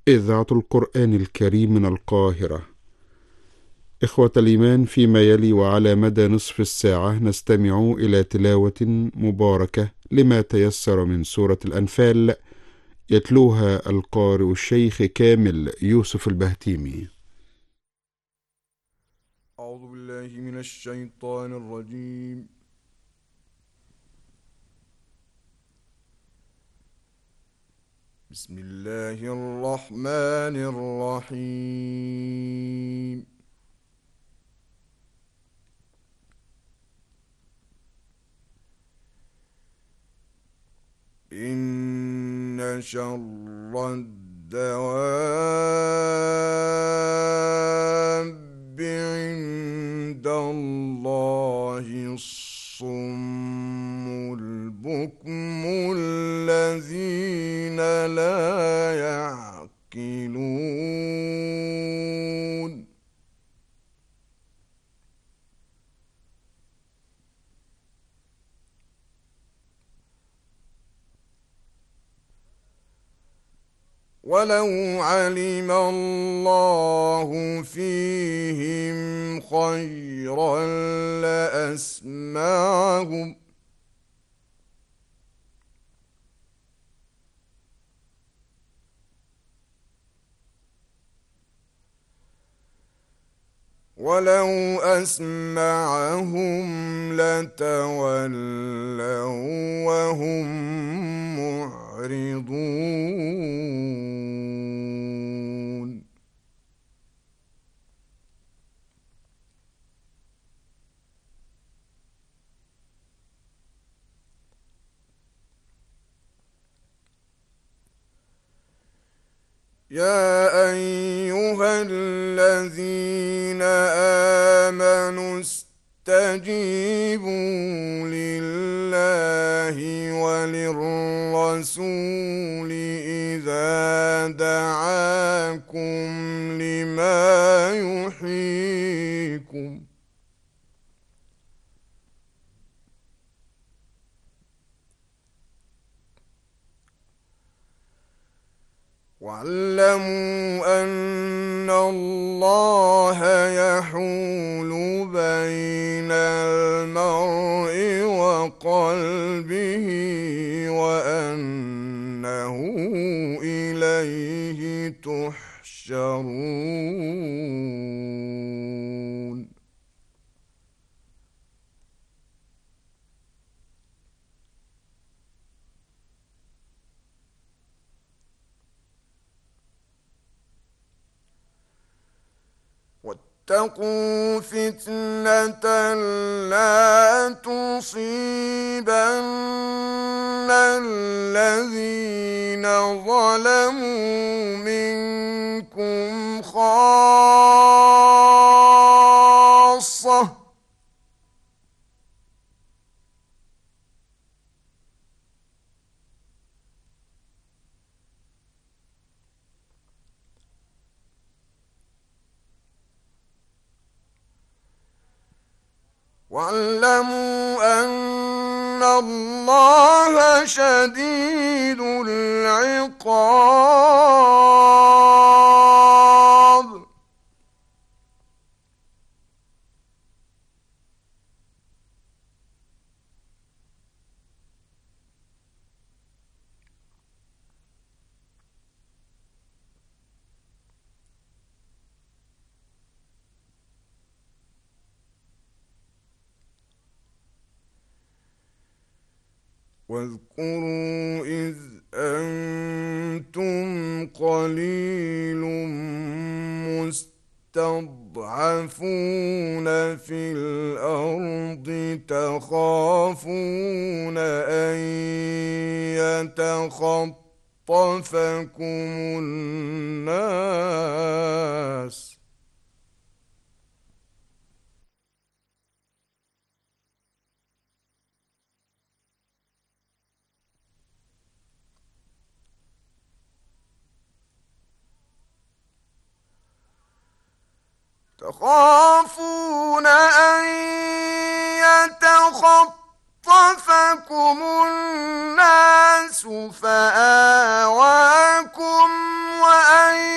إذاعة القرآن الكريم من القاهرة. إخوة الإيمان، فيما يلي وعلى مدى نصف الساعة نستمع إلى تلاوة مباركة لما تيسر من سورة الأنفال، يتلوها القارئ الشيخ كامل يوسف البهتيمي. أعوذ بالله من الشيطان الرجيم. بسم الله الرحمن الرحيم. إن شر الدواب عند الله الصم البكم الذين لا يعقلون. ولو علم الله فيهم خيرا لأسمعهم ولو أسمعهم لتولوا وهم معرضون. يا أيها الذين آمنوا استجيبوا لله وللرسول إذا دعاكم لما يحييكم. واعلموا أن الله يحول بين المرء وقلبه وأنه إليه تحشرون. واتقوا فتنة لا تصيبن الذين ظلموا منكم خاصة واعلموا أن الله شديد العقاب. واذكروا إذ أنتم قليل مستضعفون في الأرض تخافون أن يتخطفكم الناس تخافون أن يتخطفكم الناس فآواكم وأيدكم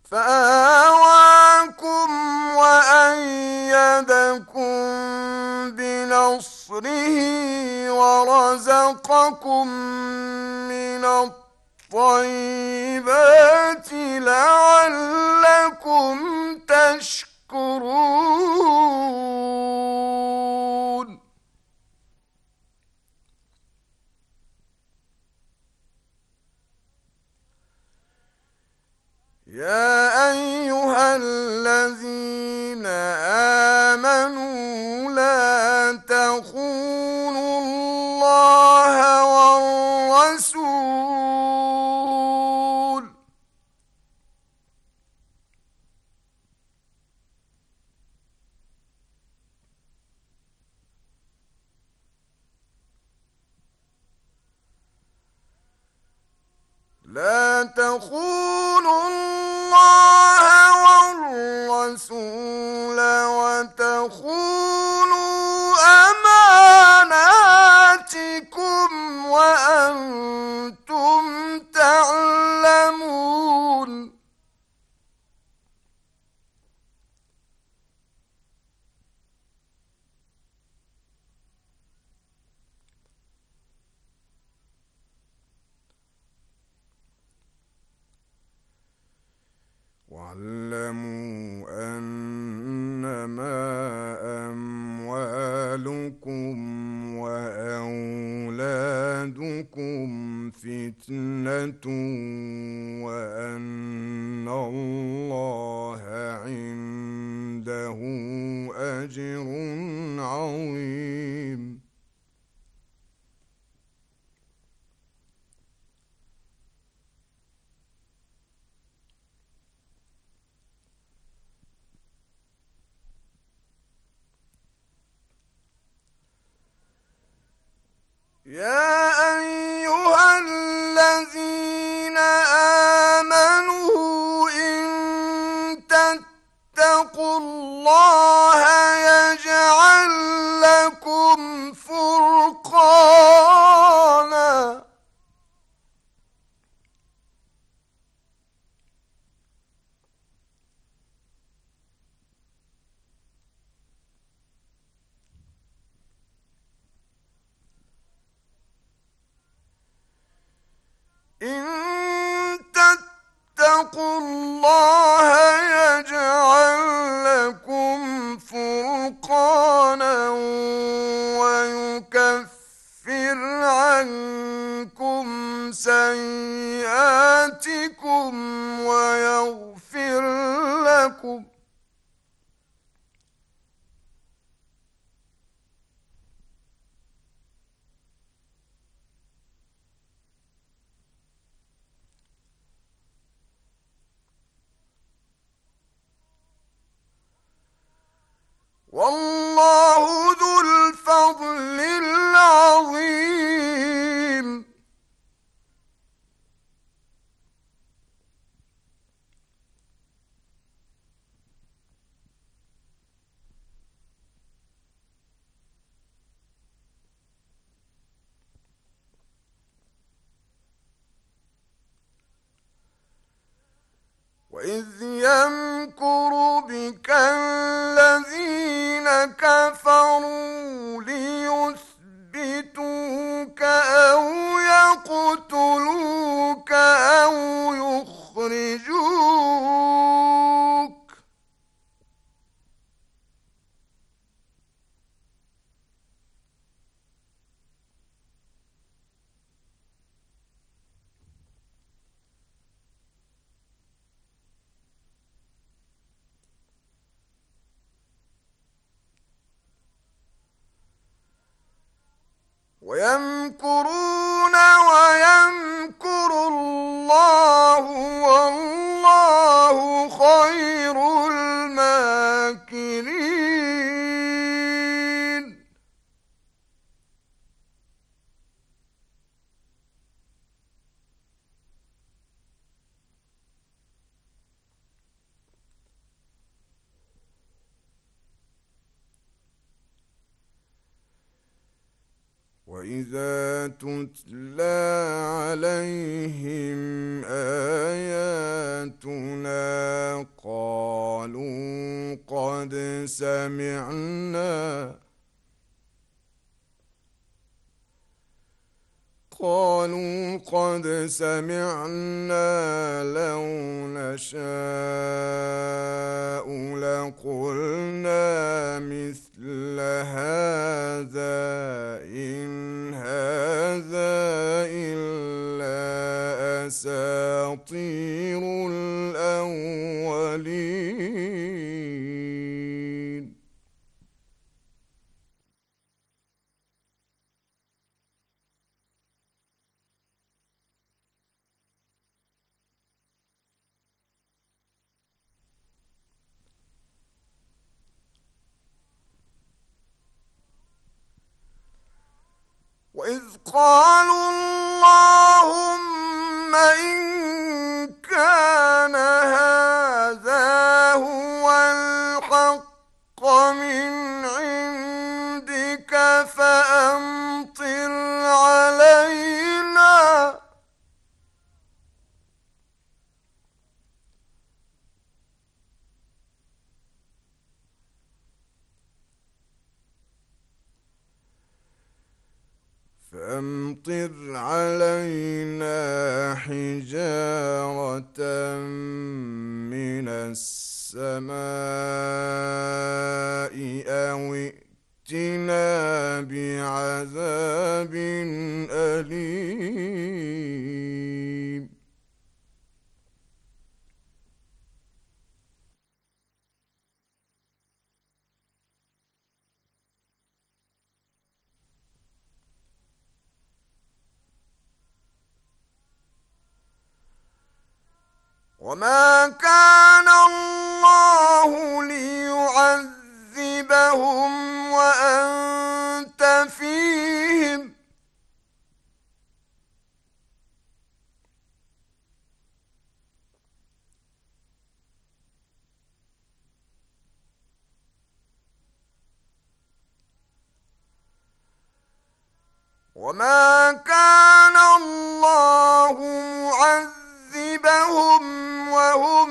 فآواكم وأيدكم بنصره ورزقكم من الطيبات لعلكم تشكرون. يا أيها الذين آمنوا لا تخونوا الله والرسول لا تخونوا الله والرسول وتخونوا أماناتكم وأنتم تعلمون. واعلموا أنما أموالكم وأولادكم فتنة وأن الله عنده أجر عظيم. يا أيها الذين آمنوا إن تتقوا الله يجعل لكم فرقانا. إن تتقوا الله يجعل لكم فرقانا ويكفر عنكم سيئاتكم ويغفر لكم. والله ذو الفضل العظيم. وإذ يمكر بك الذين كفروا ليثبتوك أو يقتلوك أو يخرجوك. ويمكرون ويمكر الله والله خير الماكرين. وإذا تتلى عليهم آياتنا سمعنا قالوا قد سمعنا لو نشاء لقلنا مثل هذا إن هذا إلا أساطير الأولين. وإذ قالوا اللهم إن كان هذا هو الحق من عندك فأمطر علينا حجارة من السماء أو ائتنا بعذاب أليم. وما كان الله ليعذبهم وأنت فيهم وما كان الله معذبهم وهم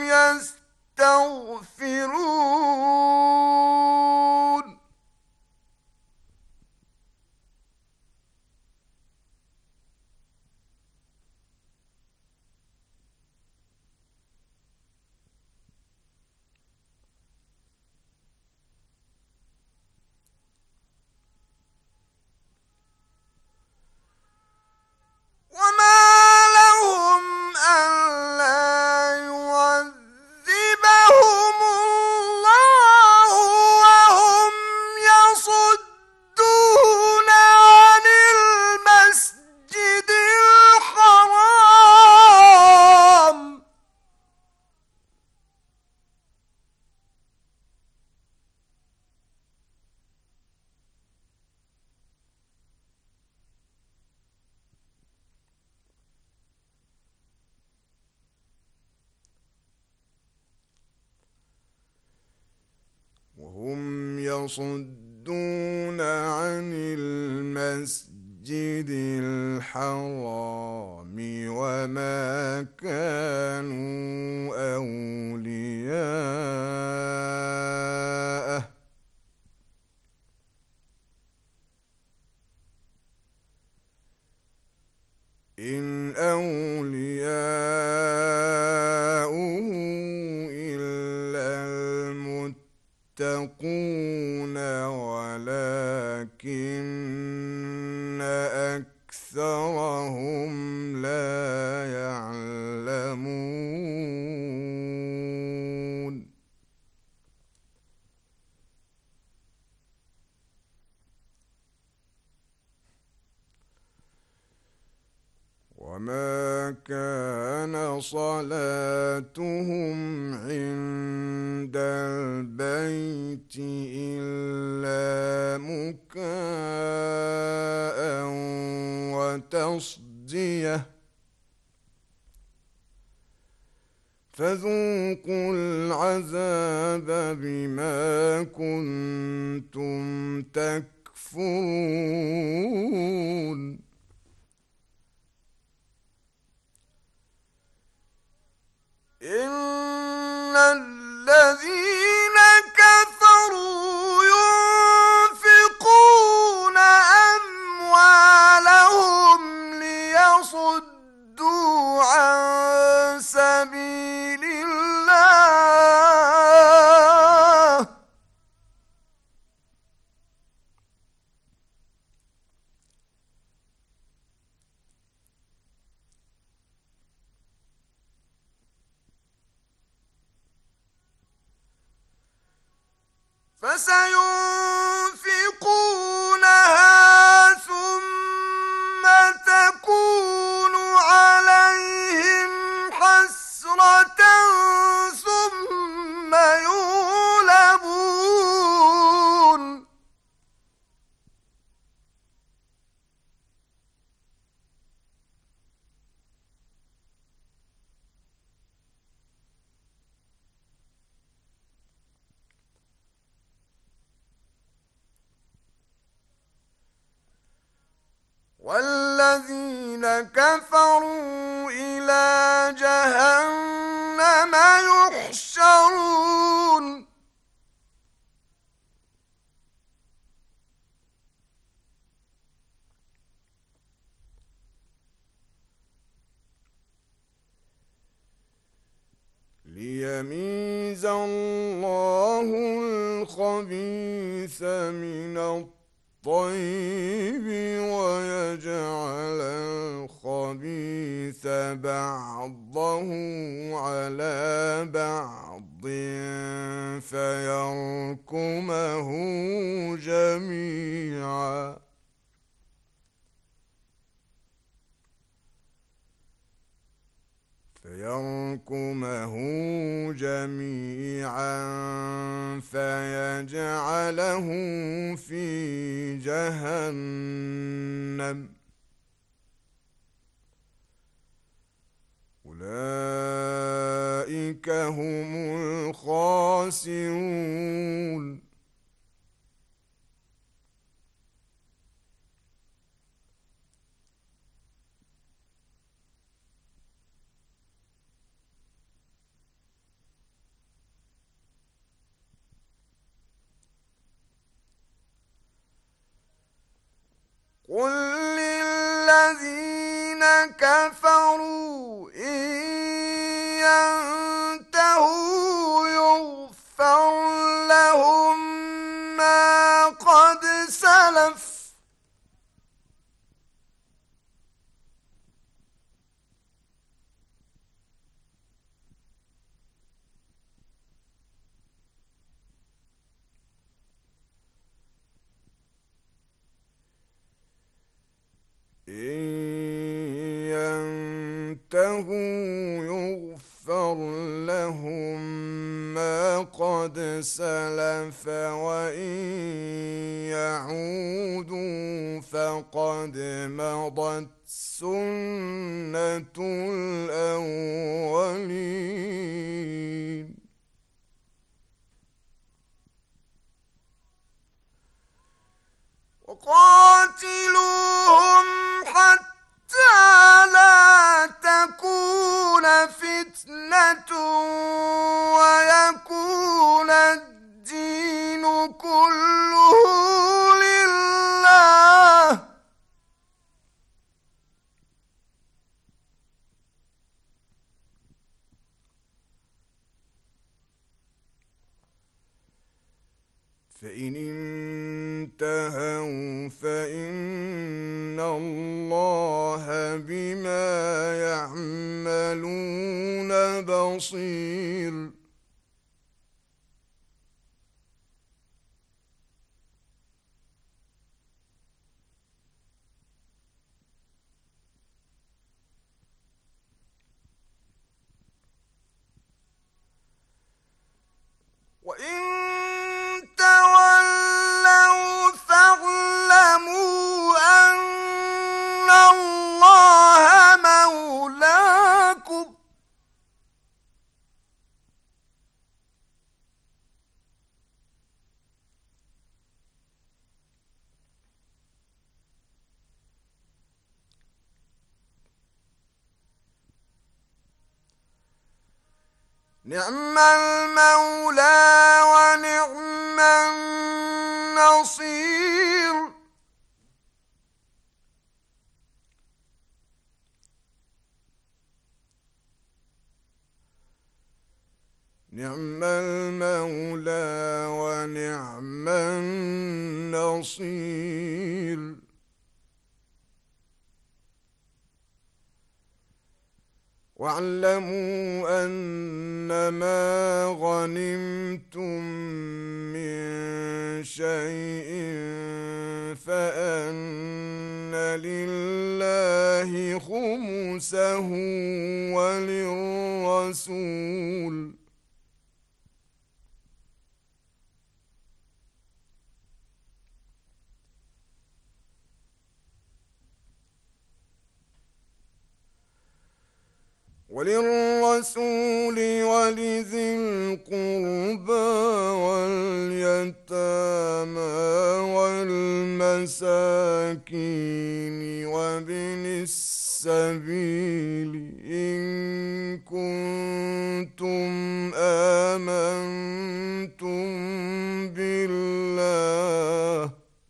يستغفرون. وما لهم ألا يعذبهم الله وهم يصدون عن المسجد الحرام وهم يصدون عن المسجد الحرام وما كانوا أولياءه إن أولياؤه إلا المتقون ولكن أكثرهم لا يعلمون. وما كان صلاتهم عند البيت إلا مكاء وتصدية فذوقوا العذاب بما كنتم تكفرون. إن الذين كفروا فسينفقونها ثم تكون عليهم حسرة ثم يغلبون والذين كفروا إلى جهنم يحشرون ليميز الله الخبيث من الطيب ويجعل الخبيث بعضه على بعض فيركمه جميعا فيجعله في جهنم أولئك هم الخاسرون قل للذين كفروا إن ينتهوا يغفر لهم ما قد سلف إن ينتهوا يغفر لهم ما قد سلف وإن يعودوا فقد مضت سنة الأولين وقاتلوهم حتى لا تكون فتنة ويكون الدين كله لله فإن انتهوا فإن الله بما يعملون بصير وإن تولوا فاعلموا أن الله مولاكم نعم المولى ونعم النصير نعم المولى ونعم النصير. واعلموا أنما غنمتم من شيء فأن لله خمسه وللرسول ولذي القربى واليتامى والمساكين وابن السبيل إن كنتم آمنتم بالله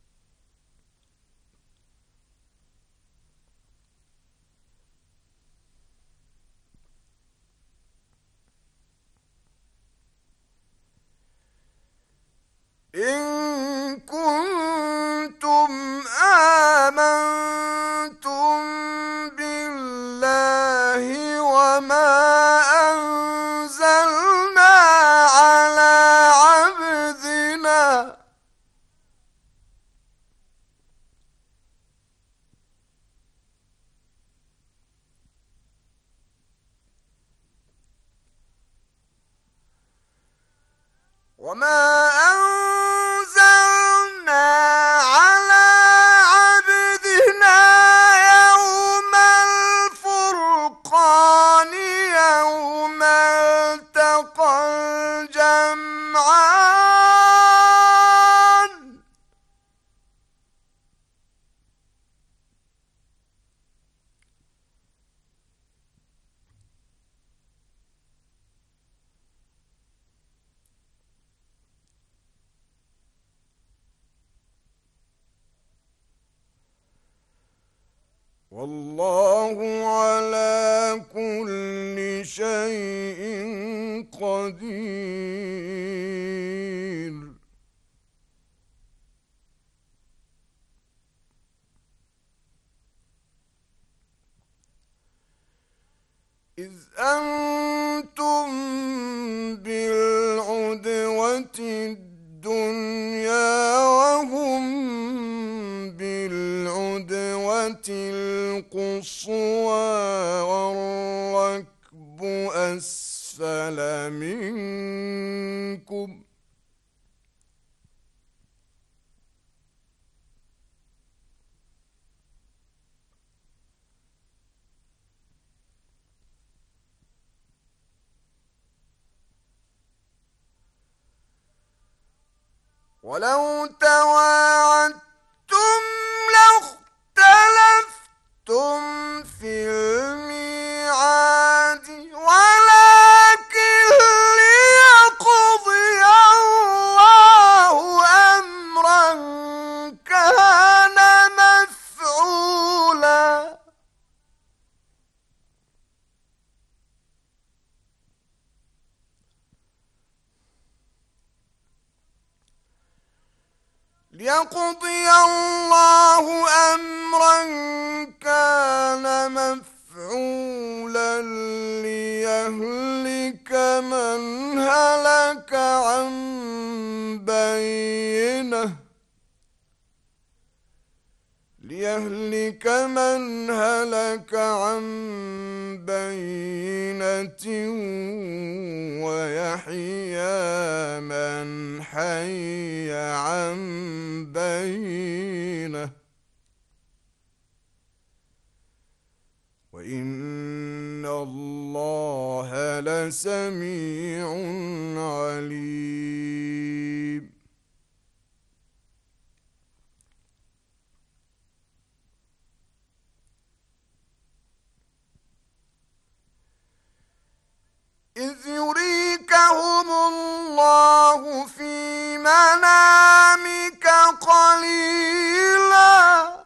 وما أنزلنا على عبدنا يوم الفرقان يوم التقى الجمعان والله على كل شيء قدير إذ أنتم بالعدوة الدنيا وهم بالعدوة القصوى والركب أسفل منكم ولو تواعدتم لاختلفتم في الميعاد ولكن ليقضي الله أمرا كان مفعولا ليقضي الله أمرا كان مفعولا ليهلك من هلك عن بينة ويحيى من حي عن بينة وإن الله لسميع عليم إذ يريكهم الله في منامك قليلا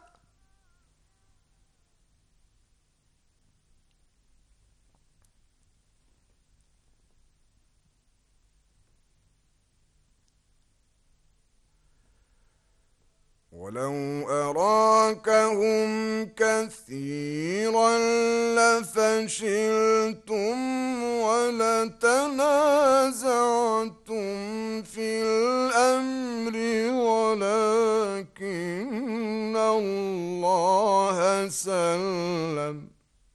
ولو أراد أدركهم كثيرا لفشلتم ولتنازعتم في الأمر ولكن الله سلم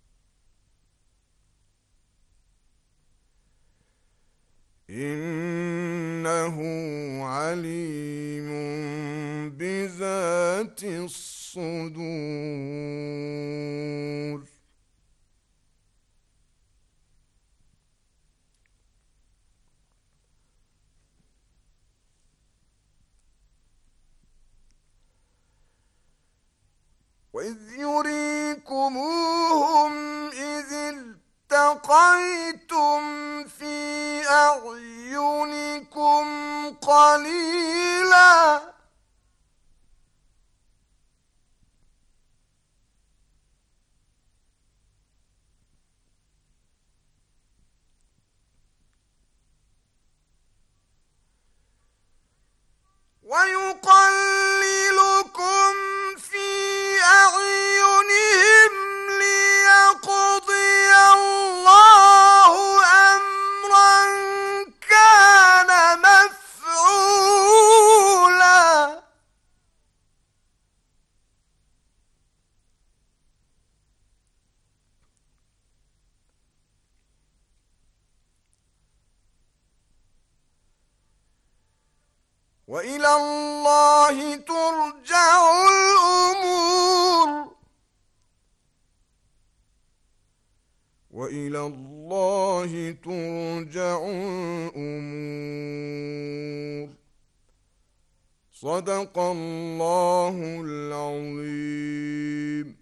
إنه عليم بذات الصدور وإذ يريكموهم إذ التقيتم في أعينكم قليلا ويقللكم في أعينهم ليقضي الله أمرا كان مفعولا وإلى الله ترجع الأمور وإلى الله ترجع الأمور صدق الله العظيم.